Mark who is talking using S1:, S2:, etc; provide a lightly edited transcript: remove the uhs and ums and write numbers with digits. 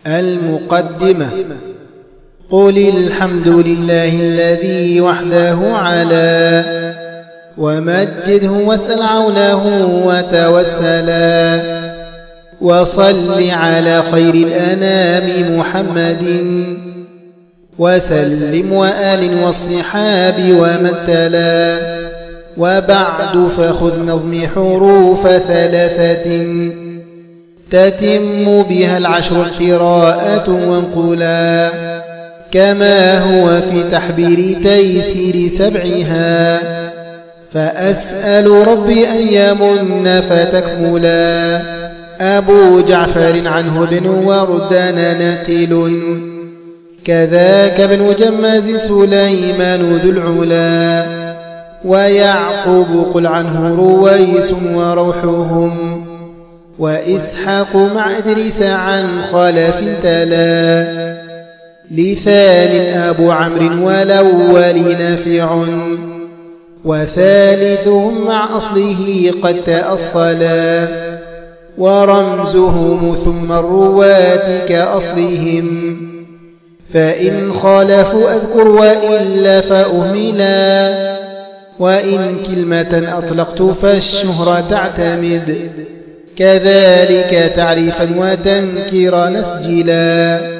S1: المقدمة. قل الحمد لله الذي وحده علا، ومجده واسأل عونه وتوسلا، وصل على خير الأنام محمد، وسلم وآل والصحاب ومن تلا. وبعد فخذ نظم حروف ثلاثة تتم بها العشر قراءة وانقلا، كما هو في تحبير تيسير سبعها، فأسأل ربي أن يمن فتكملا. أبو جعفر عنه بن وردان ناتل، كذاك بن جماز سليمان ذو العلا، ويعقوب قل عنه رويس وروحهم، وإسحاق مع إدريس عن خلف تلا. لثان أبو عمرو والأول نافع، وثالثهم مع أصله قد تأصلا، ورمزهم ثم الرواة كأصلهم، فإن خالفوا أذكر وإلا فأهملا. وإن كلمة أطلقت فالشهرة تعتمد، كذلك تعريفا وتنكيرا نسجلا.